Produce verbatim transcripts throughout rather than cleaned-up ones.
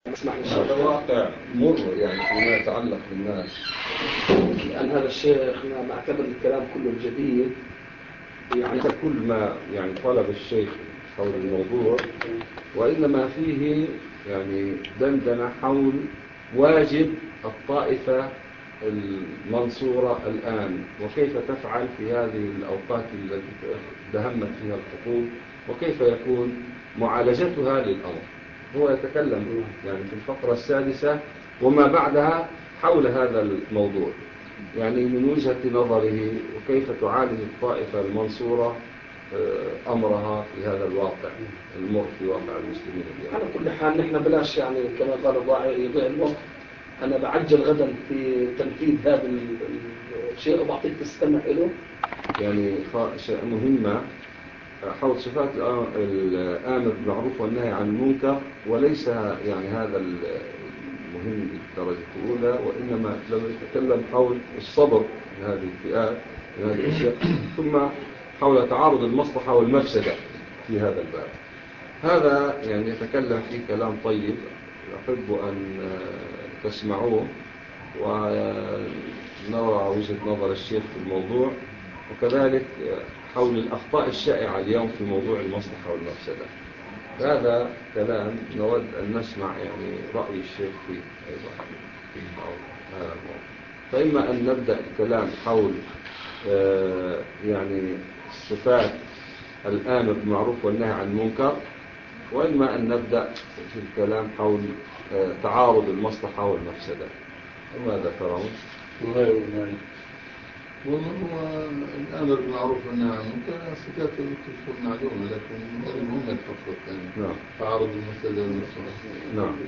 هذا واقع مر يعني فيما يتعلق بالناس. لأن هذا الشيخ ما اعتبر الكلام كله الجديد يعني كل ما يعني طلب الشيخ حول الموضوع، وإنما فيه يعني دندنة حول واجب الطائفة المنصورة الآن، وكيف تفعل في هذه الأوقات التي دهمت فيها الخطوب، وكيف يكون معالجتها للأمر. هو يتكلم يعني في الفقرة السادسة وما بعدها حول هذا الموضوع، يعني من وجهة نظره وكيف تعالج الطائفة المنصورة أمرها في هذا الواقع المر في واقع المسلمين. على كل حال نحن بلاش يعني كما قال الضاعي يضيع الوقت. أنا بعجل غدا في تنفيذ هذا الشيء وبعطيك تستمع له. يعني مهمة حول صفات الآمر بالمعروف والنهي عن المنكر، وليس يعني هذا المهم بالدرجة الأولى، وإنما لو يتكلم حول الصبر من هذه الفئات من هذه الأشياء، ثم حول تعارض المصلحة والمفسدة في هذا الباب. هذا يعني يتكلم فيه كلام طيب أحب أن تسمعوه ونرى وجهة نظر الشيخ في الموضوع، وكذلك حول الأخطاء الشائعة اليوم في موضوع المصلحة والمفسدة. هذا كلام نود أن نسمع يعني رأي الشيخ فيه أيضا في هذا الموضوع. فإما أن نبدأ الكلام حول يعني صفات الآمر بالمعروف والنهي عن المنكر، وإما أن نبدأ في الكلام حول تعارض المصلحة والمفسدة. وماذا ترون؟ والله الأمر بالمعروف والنهي عن المنكر صفات تكون معلومة، لكن المهم الفقر يعني نعم. تعارض المفسدة والمصلحة. نعم.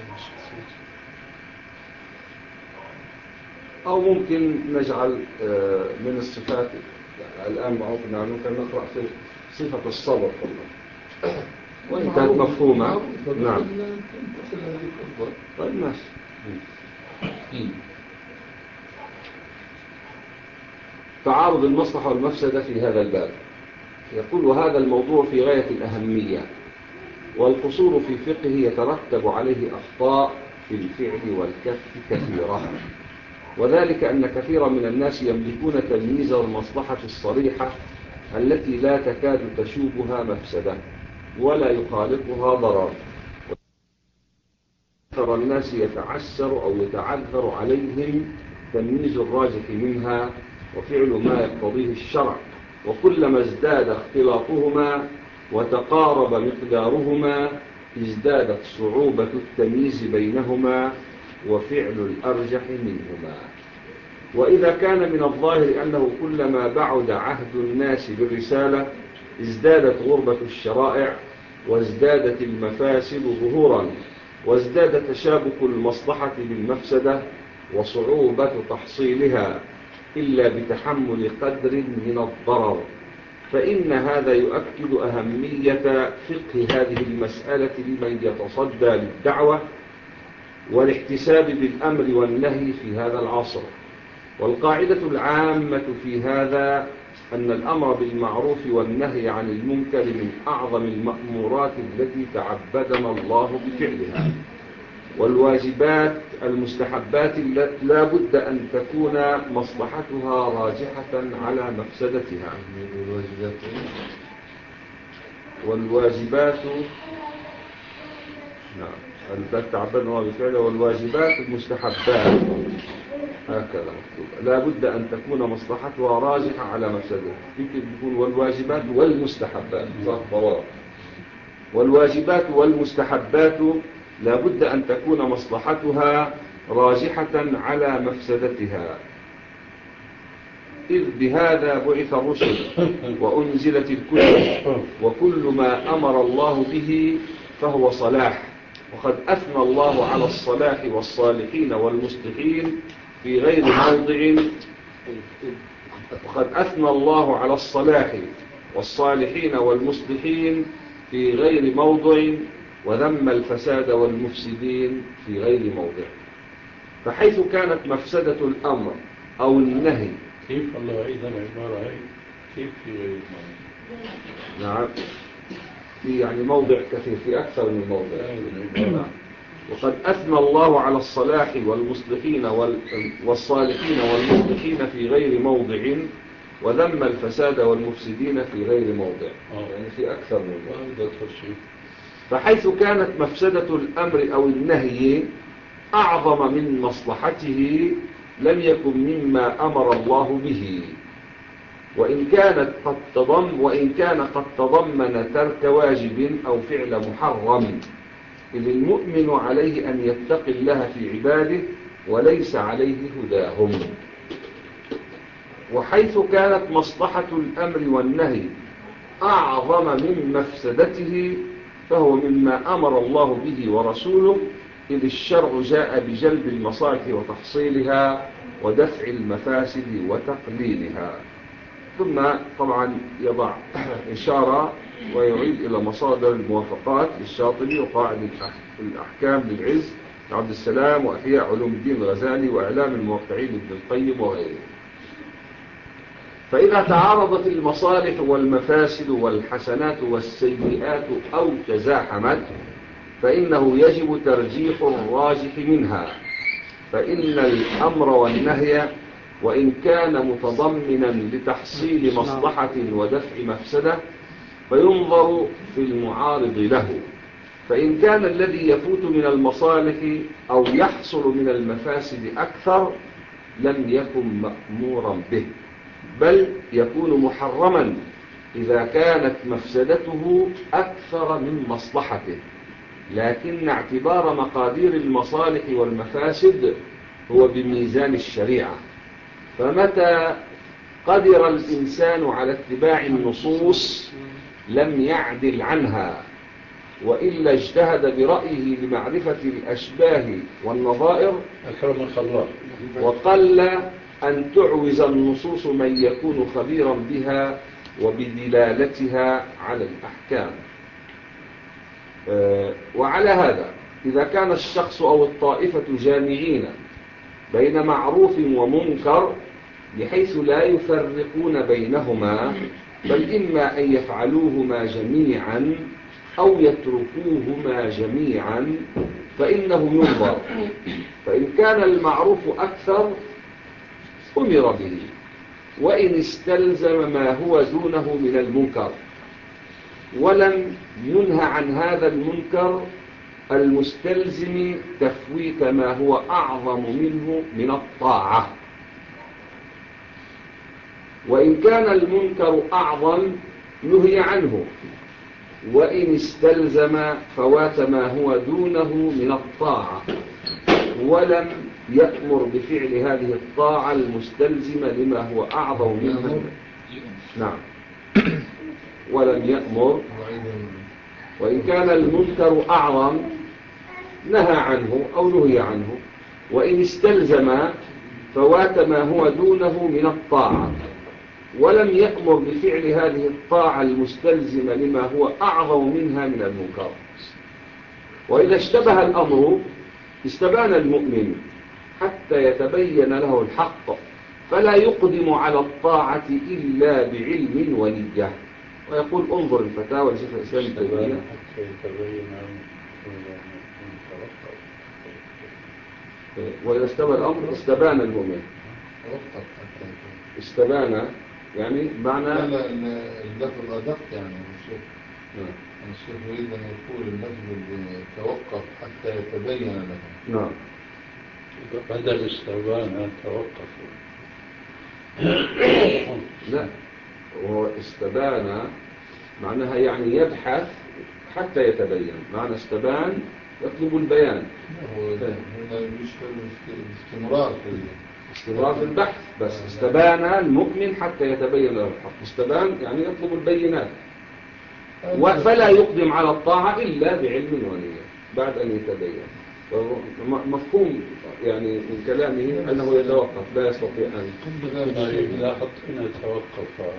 أو ممكن نجعل من الصفات الآن معروف والنهي عن المنكر نقرأ في صفة الصبر فقط، وإن كانت مفهومة. نعم. طيب ماشي. تعارض المصلحة والمفسدة في هذا الباب. يقول وهذا الموضوع في غاية الأهمية، والقصور في فقهه يترتب عليه أخطاء في الفعل والكف كثيرة، وذلك أن كثيرا من الناس يملكون تمييز المصلحة الصريحة التي لا تكاد تشوبها مفسدة ولا يخالطها ضرر. ترى الناس يتعسر أو يتعذر عليهم تمييز الراجح منها وفعل ما يقتضيه الشرع، وكلما ازداد اختلاطهما وتقارب مقدارهما ازدادت صعوبة التمييز بينهما وفعل الأرجح منهما. وإذا كان من الظاهر أنه كلما بعد عهد الناس بالرسالة ازدادت غربة الشرائع وازدادت المفاسد ظهورا، وازداد تشابك المصلحة بالمفسدة وصعوبة تحصيلها إلا بتحمل قدر من الضرر، فإن هذا يؤكد أهمية فقه هذه المسألة لمن يتصدى للدعوة والاحتساب بالأمر والنهي في هذا العصر. والقاعدة العامة في هذا أن الأمر بالمعروف والنهي عن المنكر من أعظم المأمورات التي تعبدنا الله بفعلها، والواجبات المستحبات لا بد أن تكون مصلحتها راجحة على مفسدتها. والواجبات نعم التي تعبدنا الله بفعلها والواجبات المستحبات هكذا مكتوب لا بد أن تكون مصلحتها راجحة على مفسدتها. يمكن تكون والواجبات والمستحبات صح طوال. والواجبات والمستحبات لا بد أن تكون مصلحتها راجحة على مفسدتها، إذ بهذا بعث الرسل وأنزلت الكتب، وكل ما أمر الله به فهو صلاح. وقد أثنى الله على الصلاح والصالحين والمصلحين في غير موضع وقد أثنى الله على الصلاح والصالحين والمصلحين في غير موضع وذم الفساد والمفسدين في غير موضع. فحيث كانت مفسدة الأمر أو النهي كيف الله يعيد العبارة هاي كيف في غير موضع؟ نعم في يعني موضع كثير في أكثر من موضع. وقد أثنى الله على الصلاح والمصلحين والصالحين والمصلحين في غير موضع، وذم الفساد والمفسدين في غير موضع. يعني في أكثر من موضع. فحيث كانت مفسدة الأمر أو النهي أعظم من مصلحته لم يكن مما أمر الله به، وإن كانت قد تضم وإن كان قد تضمن ترك واجب أو فعل محرم، إذ المؤمن عليه أن يتقي الله في عباده وليس عليه هداهم. وحيث كانت مصلحة الأمر والنهي أعظم من مفسدته فهو مما أمر الله به ورسوله، إذ الشرع جاء بجلب المصالح وتحصيلها ودفع المفاسد وتقليلها. ثم طبعا يضع إشارة ويعيد إلى مصادر الموافقات للشاطبي وقاعدة الأحكام للعز عبد السلام وأحياء علوم الدين الغزالي وإعلام الموقعين ابن القيم وغيره. فإذا تعارضت المصالح والمفاسد والحسنات والسيئات أو تزاحمت فإنه يجب ترجيح الراجح منها، فإن الأمر والنهي وإن كان متضمنا لتحصيل مصلحة ودفع مفسدة فينظر في المعارض له، فإن كان الذي يفوت من المصالح أو يحصل من المفاسد أكثر لم يكن مأمورا به، بل يكون محرما إذا كانت مفسدته أكثر من مصلحته، لكن اعتبار مقادير المصالح والمفاسد هو بميزان الشريعة. فمتى قدر الإنسان على اتباع النصوص لم يعدل عنها، وإلا اجتهد برأيه لمعرفة الأشباه والنظائر، وقل أن تعوز النصوص من يكون خبيرا بها وبدلالتها على الأحكام. وعلى هذا إذا كان الشخص أو الطائفة جامعين بين معروف ومنكر بحيث لا يفرقون بينهما، بل إما أن يفعلوهما جميعا أو يتركوهما جميعا فإنه ينظر، فإن كان المعروف أكثر أمر به، وإن استلزم ما هو دونه من المنكر، ولم ينهى عن هذا المنكر المستلزم تفويت ما هو أعظم منه من الطاعة. وإن كان المنكر أعظم نهي عنه، وإن استلزم فوات ما هو دونه من الطاعة، ولم يأمر بفعل هذه الطاعة المستلزمة لما هو أعظم منه. نعم، ولم يأمر. وإن كان المنكر أعظم نهى عنه أو نهي عنه، وإن استلزم فوات ما هو دونه من الطاعة، ولم يأمر بفعل هذه الطاعة المستلزمة لما هو أعظم منها من المنكر. وإذا اشتبه الأمر استبان المؤمن حتى يتبين له الحق، فلا يقدم على الطاعة إلا بعلم ونية. ويقول انظر الفتاوى لشيخ الإسلام ابن تيمية. وإذا استبان الأمر استبان المؤمن. استبان يعني معنى اللفظ أدق يعني الشيخ الشيخ يريد أن يقول اللفظ توقف حتى يتبين له. نعم، بدل استبان أن توقف. لا، هو استبان معناها يعني يبحث حتى يتبين، معنى استبان يطلب البيان. هنا يشمل الاستمرار في استمرار في البحث، بس استبان المؤمن حتى يتبين له الحق. استبان يعني يطلب البينات، فلا يقدم على الطاعة إلا بعلم ونية بعد أن يتبين. مفهوم يعني من كلامه أنه يتوقف، لا يستطيع أن لا حطينا توقف.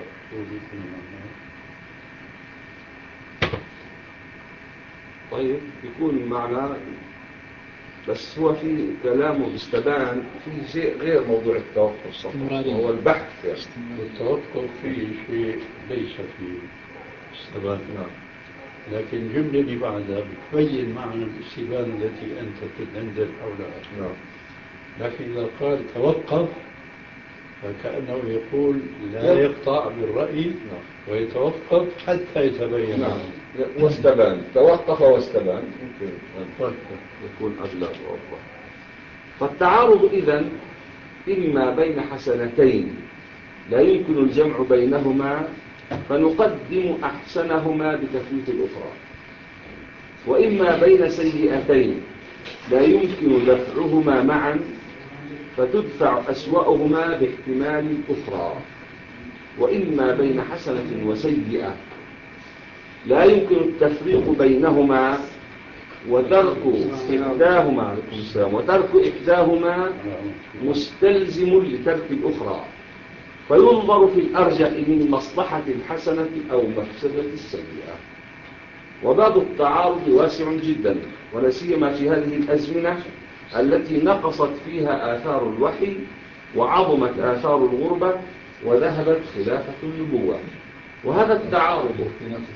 طيب يكون معنا، بس هو في كلامه استبان في شيء غير موضوع التوقف صراحة، هو البحث يعني. التوقف فيه شيء ليس فيه استبان. نعم. لكن الجملة اللي بعدها بتبين معنى الاستبانة التي أنت تدندن حولها. نعم. لكن إذا قال توقف فكأنه يقول لا يقطع بالرأي نعم. ويتوقف حتى يتبين. نعم. واستبان، توقف واستبان ممكن أن يكون أبلغ وأوضح. فالتعارض إذن إما بين حسنتين لا يمكن الجمع بينهما فنقدم أحسنهما بتفويت الأخرى، وإما بين سيئتين لا يمكن دفعهما معا فتدفع أسوأهما باحتمال الأخرى، وإما بين حسنة وسيئة لا يمكن التفريق بينهما وترك إحداهما عليكم السلام وترك إحداهما مستلزم لترك الأخرى، فينظر في الأرجح من مصلحة الحسنة أو مفسدة السيئة. وباب التعارض واسع جدا، ولا سيما في هذه الأزمنة التي نقصت فيها آثار الوحي وعظمت آثار الغربة وذهبت خلافة النبوة. وهذا التعارض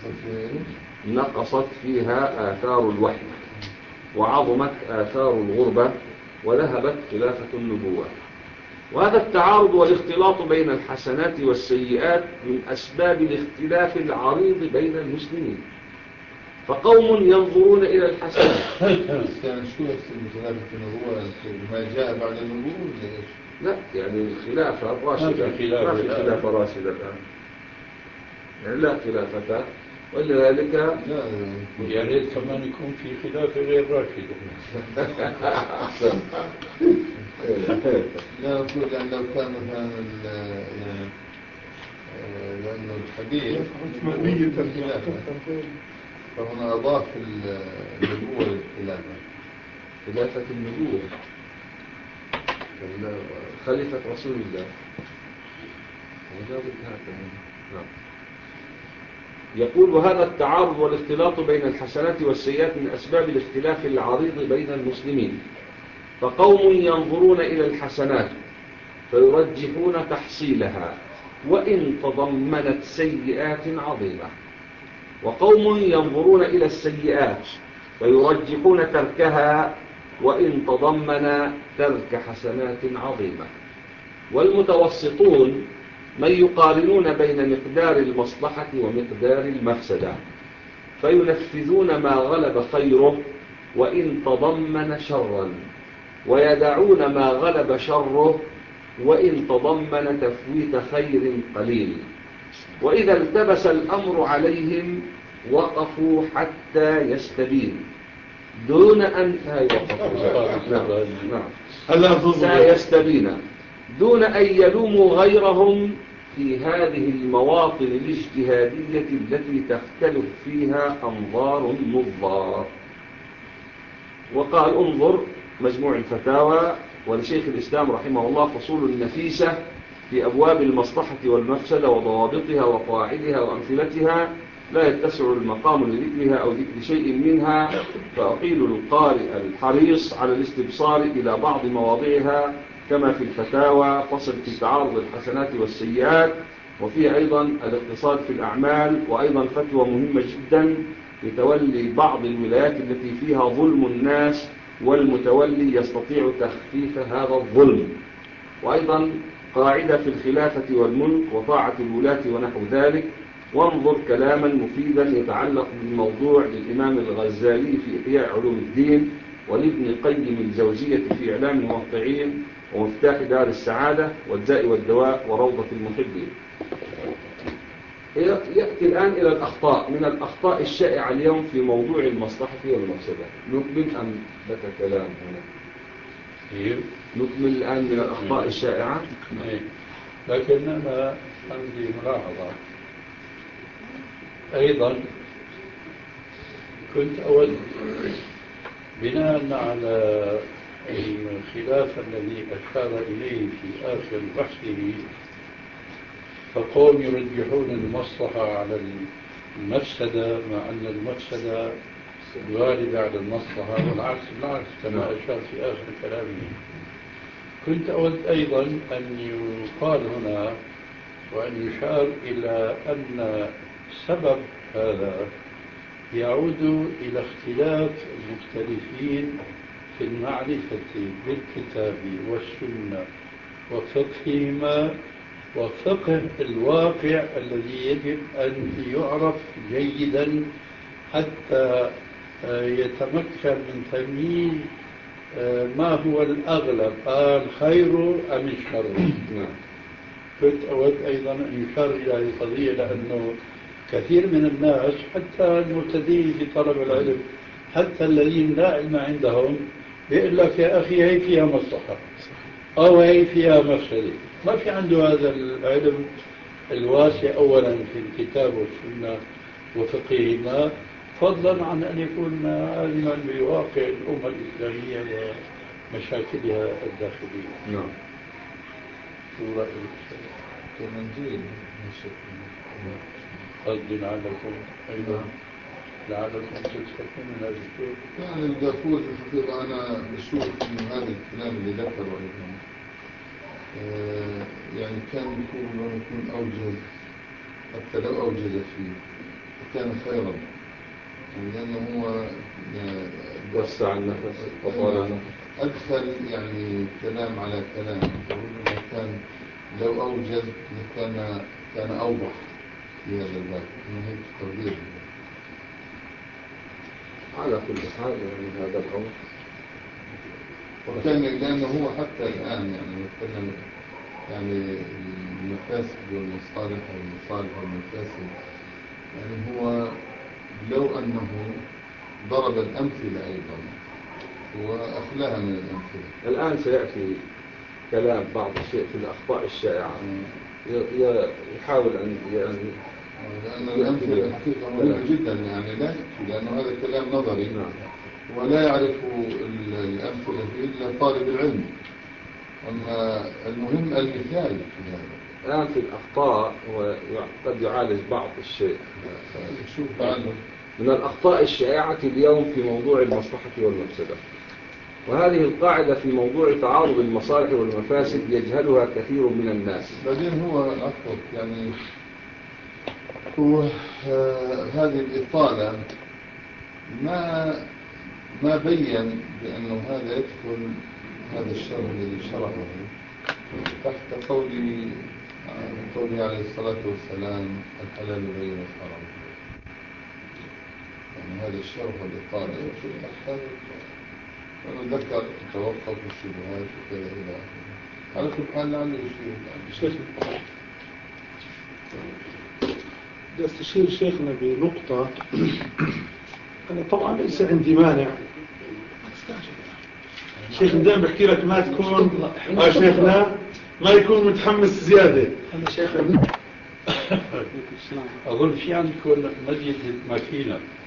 نقصت فيها آثار الوحي وعظمت آثار الغربة وذهبت خلافة النبوة. وهذا التعارض والاختلاط بين الحسنات والسيئات من أسباب الاختلاف العريض بين المسلمين. فقوم ينظرون إلى الحسنات. كان شو يقصد بخلافة النبوة؟ ما جاء بعد النبوة؟ لا، يعني الخلافة الراشدة، ما في خلافة راشدة الآن، يعني لا خلافة، ولذلك يا ريت كمان يكون في خلافة غير راشدة. أحسن. لا أقول يعني لو كان مثلا يعني لأنه الحديث فهنا أضاف النبوة للخلافة، خلافة النبوة خليفة رسول الله. نعم. يقول وهذا التعارض والاختلاط بين الحسنات والسيئات من أسباب الاختلاف العريض بين المسلمين. فقوم ينظرون إلى الحسنات فيرجحون تحصيلها وإن تضمنت سيئات عظيمة، وقوم ينظرون إلى السيئات فيرجحون تركها وإن تضمن ترك حسنات عظيمة. والمتوسطون من يقارنون بين مقدار المصلحة ومقدار المفسدة فينفذون ما غلب خيره وإن تضمن شرا، ويدعون ما غلب شره وإن تضمن تفويت خير قليل. وإذا التبس الأمر عليهم وقفوا حتى يستبين دون أن سيستبين دون أن يلوموا غيرهم في هذه المواطن الاجتهادية التي تختلف فيها أنظار النظار. وقال انظر مجموع الفتاوى ولشيخ الإسلام رحمه الله فصول نفيسة في أبواب المصلحة والمفسدة وضوابطها وقواعدها وأمثلتها لا يتسع المقام لذكرها أو ذكر شيء منها، فأقيل للقارئ الحريص على الاستبصار إلى بعض مواضعها كما في الفتاوى فصل في تعارض الحسنات والسيئات، وفيه أيضا الاقتصاد في الأعمال، وأيضا فتوى مهمة جدا لتولي بعض الولايات التي فيها ظلم الناس والمتولي يستطيع تخفيف هذا الظلم، وأيضا قاعدة في الخلافة والملك وطاعة الولاة ونحو ذلك. وانظر كلاما مفيدا يتعلق بالموضوع للإمام الغزالي في إحياء علوم الدين، ولابن قيم الجوزية في إعلام الموقعين، ومفتاح دار السعادة، والداء والدواء، وروضة المحبين. يأتي الآن إلى الأخطاء. من الأخطاء الشائعة اليوم في موضوع المصلحة والمفسدة نكمل أم لك كلام هنا؟ نكمل الآن من الأخطاء الشائعة. لكن أنا عندي ملاحظة أيضا. كنت أود بناء على الخلاف الذي أشار إليه في آخر بحثه، فقوم يرجحون المصلحة على المفسدة مع أن المفسدة غالبة على المصلحة، والعكس بالعكس كما أشار في آخر كلامه. كنت أود أيضا أن يقال هنا وأن يشار إلى أن سبب هذا يعود إلى اختلاف المختلفين في المعرفة بالكتاب والسنة وفقههما وفقه الواقع الذي يجب أن يعرف جيدا حتى يتمكن من تمييز ما هو الأغلب الخير أم الشر. كنت أود أيضا أن يشار إلى هذه القضية لأنه كثير من الناس حتى المبتدئين في طلب العلم حتى الذين لا علم عندهم بيقول لك يا أخي هي فيها مصلحة أو هي فيها مفسدة، ما في عنده هذا العلم الواسع أولا في الكتاب والسنة وفقههما، فضلا عن أن يكون عالما بواقع الأمة الإسلامية ومشاكلها الداخلية. نعم. شو رأيك؟ كمنزيل قصدي لعلكم أيضا لعلكم تستفيدون من هذا الشيء. يعني الدافور في الحقيقة أنا بشوف إنه هذا الكلام اللي ذكره أيضا آه يعني كان يكون لو يكون أوجز حتى لو أوجز فيه كان خيرا، لأنه هو وسع النفس وطال النفس، أدخل يعني كلام على كلام، كان لو أوجز كان كان أوضح في هذا الباب، إنه هيك تقدير. على كل حال يعني هذا الأمر وكان لأنه هو حتى الآن يعني يتكلم يعني المفاسد والمصالح والمصالح والمفاسد، يعني هو لو أنه ضرب الأمثلة أيضا وأخلاها من الأمثلة. الآن سيأتي كلام بعض الشيء في الأخطاء الشائعة يحاول أن يعني لأن الأمثلة الحقيقة مهمة جدا يعني لا لأنه هذا كلام نظري ولا يعرف الأمثلة إلا طالب العلم، أما المهم المثال في هذا. الآن في الأخطاء وقد يعالج بعض الشيء شوف عنه من الأخطاء الشائعة اليوم في موضوع المصلحة والمفسدة، وهذه القاعدة في موضوع تعارض المصالح والمفاسد يجهلها كثير من الناس. بعدين هو عفوا يعني هو آه هذه الإطالة ما ما بين بأنه هذا يدخل هذا الشرع الذي شرعه تحت قولي قوله عليه الصلاة والسلام الحلال بين الحرام، يعني هذا الشرع والإطالة تحت أنا ذكر توقف الشبهات وكذا إلى آخره. على كل حال لعله يشير بدي استشير شيخنا بنقطة. أنا طبعا ليس عندي مانع شيخ دائما بحكي لك ما تكون آه شيخنا ما يكون متحمس زيادة. أنا شيخ أقول في عندكم مزيد الماكينة